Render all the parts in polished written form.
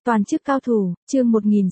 Toàn chức cao thủ, chương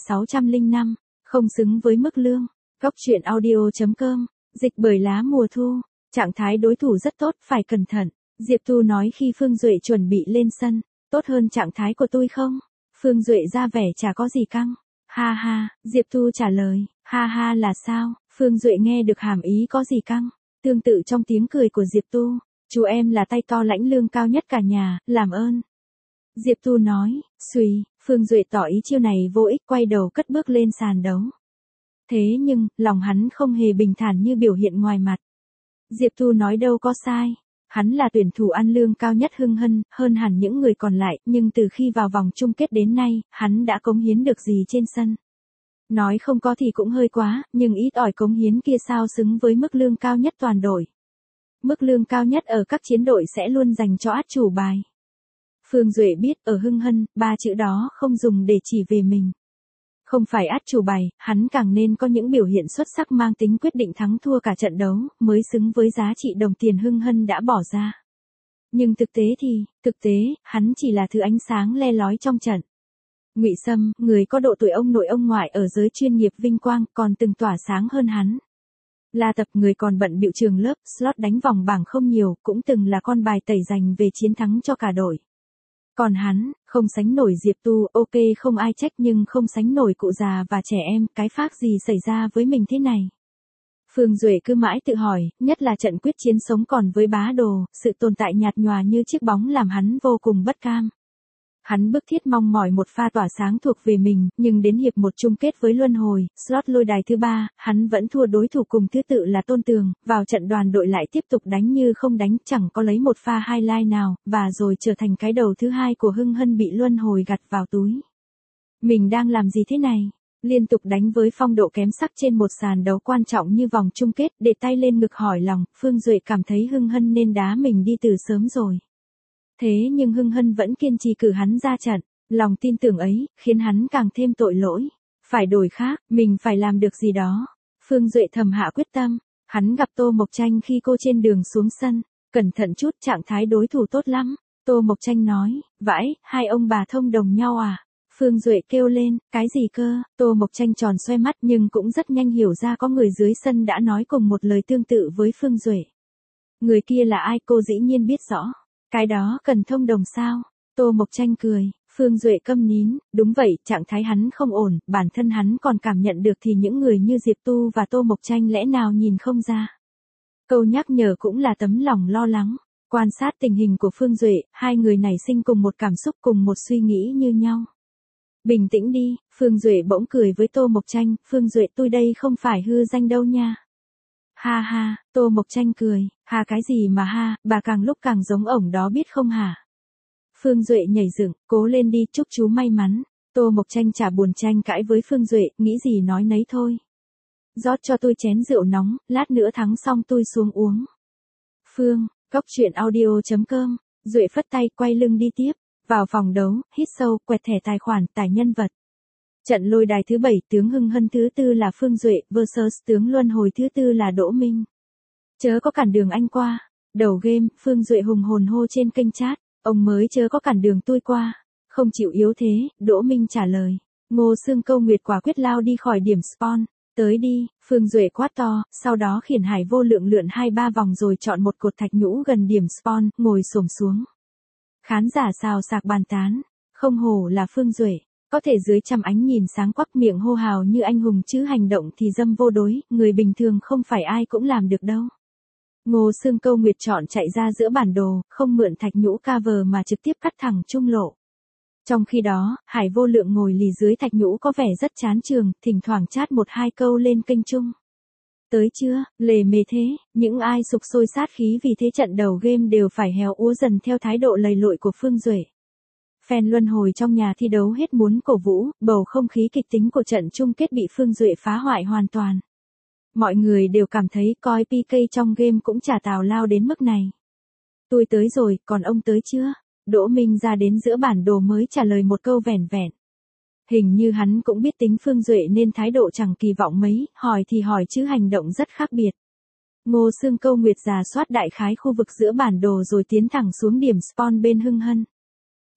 1605, không xứng với mức lương. Góc truyện audio.com, dịch bởi lá mùa thu, trạng thái đối thủ rất tốt, phải cẩn thận. Diệp Tu nói khi Phương Duệ chuẩn bị lên sân, tốt hơn trạng thái của tôi không? Phương Duệ ra vẻ chả có gì căng. Ha ha, Diệp Tu trả lời, ha ha là sao? Phương Duệ nghe được hàm ý có gì căng. Tương tự trong tiếng cười của Diệp Tu, chú em là tay to lãnh lương cao nhất cả nhà, làm ơn. Diệp Tu nói, suy, Phương Duệ tỏ ý chiêu này vô ích, quay đầu cất bước lên sàn đấu. Thế nhưng, lòng hắn không hề bình thản như biểu hiện ngoài mặt. Diệp Tu nói đâu có sai. Hắn là tuyển thủ ăn lương cao nhất Hưng Hân, hơn hẳn những người còn lại, nhưng từ khi vào vòng chung kết đến nay, hắn đã cống hiến được gì trên sân. Nói không có thì cũng hơi quá, nhưng ít ỏi cống hiến kia sao xứng với mức lương cao nhất toàn đội. Mức lương cao nhất ở các chiến đội sẽ luôn dành cho át chủ bài. Phương Duệ biết ở Hưng Hân, ba chữ đó không dùng để chỉ về mình. Không phải át chủ bài, hắn càng nên có những biểu hiện xuất sắc mang tính quyết định thắng thua cả trận đấu, mới xứng với giá trị đồng tiền Hưng Hân đã bỏ ra. Nhưng thực tế, hắn chỉ là thứ ánh sáng le lói trong trận. Ngụy Sâm, người có độ tuổi ông nội ông ngoại ở giới chuyên nghiệp vinh quang, còn từng tỏa sáng hơn hắn. La Tập, người còn bận bịu trường lớp, slot đánh vòng bảng không nhiều, cũng từng là con bài tẩy giành về chiến thắng cho cả đội. Còn hắn, không sánh nổi Diệp Tu, ok không ai trách, nhưng không sánh nổi cụ già và trẻ em, cái phác gì xảy ra với mình thế này. Phương Duệ cứ mãi tự hỏi, nhất là trận quyết chiến sống còn với Bá Đồ, sự tồn tại nhạt nhòa như chiếc bóng làm hắn vô cùng bất cam. Hắn bức thiết mong mỏi một pha tỏa sáng thuộc về mình, nhưng đến hiệp một chung kết với Luân Hồi, slot lôi đài thứ 3, hắn vẫn thua đối thủ cùng thứ tự là Tôn Tường, vào trận đoàn đội lại tiếp tục đánh như không đánh, chẳng có lấy một pha highlight nào, và rồi trở thành cái đầu thứ 2 của Hưng Hân bị Luân Hồi gặt vào túi. Mình đang làm gì thế này? Liên tục đánh với phong độ kém sắc trên một sàn đấu quan trọng như vòng chung kết, để tay lên ngực hỏi lòng, Phương Duệ cảm thấy Hưng Hân nên đá mình đi từ sớm rồi. Thế nhưng Hưng Hân vẫn kiên trì cử hắn ra trận, lòng tin tưởng ấy, khiến hắn càng thêm tội lỗi. Phải đổi khác, mình phải làm được gì đó. Phương Duệ thầm hạ quyết tâm, hắn gặp Tô Mộc Tranh khi cô trên đường xuống sân, cẩn thận chút, trạng thái đối thủ tốt lắm. Tô Mộc Tranh nói, vãi, hai ông bà thông đồng nhau à? Phương Duệ kêu lên, cái gì cơ? Tô Mộc Tranh tròn xoay mắt nhưng cũng rất nhanh hiểu ra có người dưới sân đã nói cùng một lời tương tự với Phương Duệ. Người kia là ai cô dĩ nhiên biết rõ. Cái đó cần thông đồng sao? Tô Mộc Tranh cười, Phương Duệ câm nín, đúng vậy, trạng thái hắn không ổn, bản thân hắn còn cảm nhận được thì những người như Diệp Tu và Tô Mộc Tranh lẽ nào nhìn không ra. Câu nhắc nhở cũng là tấm lòng lo lắng. Quan sát tình hình của Phương Duệ, hai người nảy sinh cùng một cảm xúc, cùng một suy nghĩ như nhau. Bình tĩnh đi, Phương Duệ bỗng cười với Tô Mộc Tranh, Phương Duệ tôi đây không phải hư danh đâu nha. Ha ha, Tô Mộc Tranh cười, ha cái gì mà ha, bà càng lúc càng giống ổng đó biết không hả? Phương Duệ nhảy dựng, cố lên đi, chúc chú may mắn. Tô Mộc Tranh chả buồn tranh cãi với Phương Duệ, nghĩ gì nói nấy thôi. Rót cho tôi chén rượu nóng, lát nữa thắng xong tôi xuống uống. Phương, góc truyện audio.com, Duệ phất tay quay lưng đi tiếp, vào phòng đấu, hít sâu, quẹt thẻ tài khoản, tải nhân vật. Trận lôi đài thứ 7, tướng Hưng Hân thứ 4 là Phương Duệ vs tướng Luân Hồi thứ 4 là Đỗ Minh. Chớ có cản đường anh qua. Đầu game, Phương Duệ hùng hồn hô trên kênh chat, ông mới chớ có cản đường tôi qua. Không chịu yếu thế, Đỗ Minh trả lời. Ngô Xương Câu Nguyệt quả quyết lao đi khỏi điểm spawn. Tới đi, Phương Duệ quát to, sau đó khiển Hải Vô Lượng lượn 2-3 vòng rồi chọn một cột thạch nhũ gần điểm spawn, ngồi xổm xuống. Khán giả xào xạc bàn tán, không hổ là Phương Duệ. Có thể dưới trăm ánh nhìn sáng quắc, miệng hô hào như anh hùng chứ hành động thì dâm vô đối, người bình thường không phải ai cũng làm được đâu. Ngô Xương Câu Nguyệt chọn chạy ra giữa bản đồ, không mượn thạch nhũ cover mà trực tiếp cắt thẳng trung lộ. Trong khi đó, Hải Vô Lượng ngồi lì dưới thạch nhũ có vẻ rất chán trường, thỉnh thoảng chat 1-2 câu lên kênh chung. Tới chưa, lề mề thế, những ai sục sôi sát khí vì thế trận đầu game đều phải héo úa dần theo thái độ lầy lội của Phương Duệ. Fan Luân Hồi trong nhà thi đấu hết muốn cổ vũ, bầu không khí kịch tính của trận chung kết bị Phương Duệ phá hoại hoàn toàn. Mọi người đều cảm thấy coi PK trong game cũng chả tào lao đến mức này. Tôi tới rồi, còn ông tới chưa? Đỗ Minh ra đến giữa bản đồ mới trả lời một câu vẻn vẹn. Hình như hắn cũng biết tính Phương Duệ nên thái độ chẳng kỳ vọng mấy, hỏi thì hỏi chứ hành động rất khác biệt. Ngô Xương Câu Nguyệt rà soát đại khái khu vực giữa bản đồ rồi tiến thẳng xuống điểm spawn bên Hưng Hân.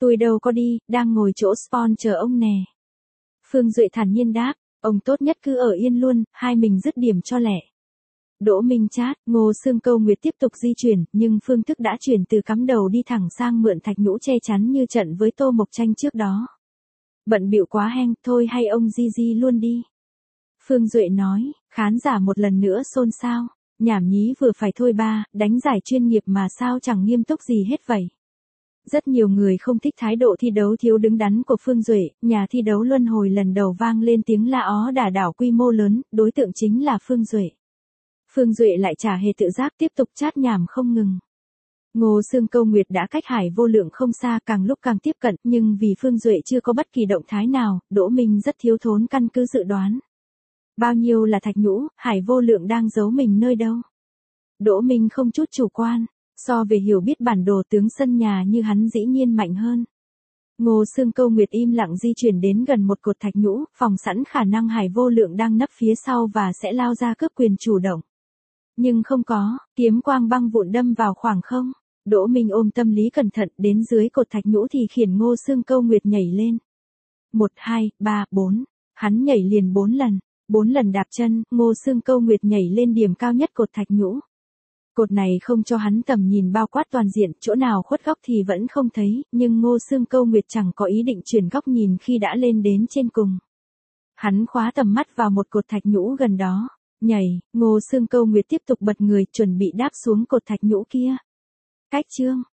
Tôi đâu có đi, đang ngồi chỗ spawn chờ ông nè. Phương Duệ thản nhiên đáp, ông tốt nhất cứ ở yên luôn, hai mình dứt điểm cho lẹ. Đỗ Minh chát, Ngô Xương Câu Nguyệt tiếp tục di chuyển, nhưng phương thức đã chuyển từ cắm đầu đi thẳng sang mượn thạch nhũ che chắn như trận với Tô Mộc Tranh trước đó. Bận bịu quá heng, thôi hay ông di luôn đi. Phương Duệ nói, khán giả một lần nữa xôn xao, nhảm nhí vừa phải thôi ba, đánh giải chuyên nghiệp mà sao chẳng nghiêm túc gì hết vậy. Rất nhiều người không thích thái độ thi đấu thiếu đứng đắn của Phương Duệ, nhà thi đấu luân hồi lần đầu vang lên tiếng la ó đả đảo quy mô lớn, đối tượng chính là Phương Duệ. Phương Duệ lại chả hề tự giác tiếp tục chát nhảm không ngừng. Ngô Xương Câu Nguyệt đã cách Hải Vô Lượng không xa, càng lúc càng tiếp cận, nhưng vì Phương Duệ chưa có bất kỳ động thái nào, Đỗ Minh rất thiếu thốn căn cứ dự đoán. Bao nhiêu là thạch nhũ, Hải Vô Lượng đang giấu mình nơi đâu? Đỗ Minh không chút chủ quan, so về hiểu biết bản đồ tướng sân nhà như hắn dĩ nhiên mạnh hơn. Ngô Xương Câu Nguyệt im lặng di chuyển đến gần một cột thạch nhũ, phòng sẵn khả năng Hải Vô Lượng đang nấp phía sau và sẽ lao ra cướp quyền chủ động. Nhưng không có, kiếm quang băng vụn đâm vào khoảng không. Đỗ Minh ôm tâm lý cẩn thận đến dưới cột thạch nhũ thì khiển Ngô Xương Câu Nguyệt nhảy lên. 1, 2, 3, 4. Hắn nhảy liền 4 lần. 4 lần đạp chân, Ngô Xương Câu Nguyệt nhảy lên điểm cao nhất cột thạch nhũ. Cột này không cho hắn tầm nhìn bao quát toàn diện, chỗ nào khuất góc thì vẫn không thấy, nhưng Ngô Xương Câu Nguyệt chẳng có ý định chuyển góc nhìn khi đã lên đến trên cùng. Hắn khóa tầm mắt vào một cột thạch nhũ gần đó. Nhảy, Ngô Xương Câu Nguyệt tiếp tục bật người chuẩn bị đáp xuống cột thạch nhũ kia. Cách chương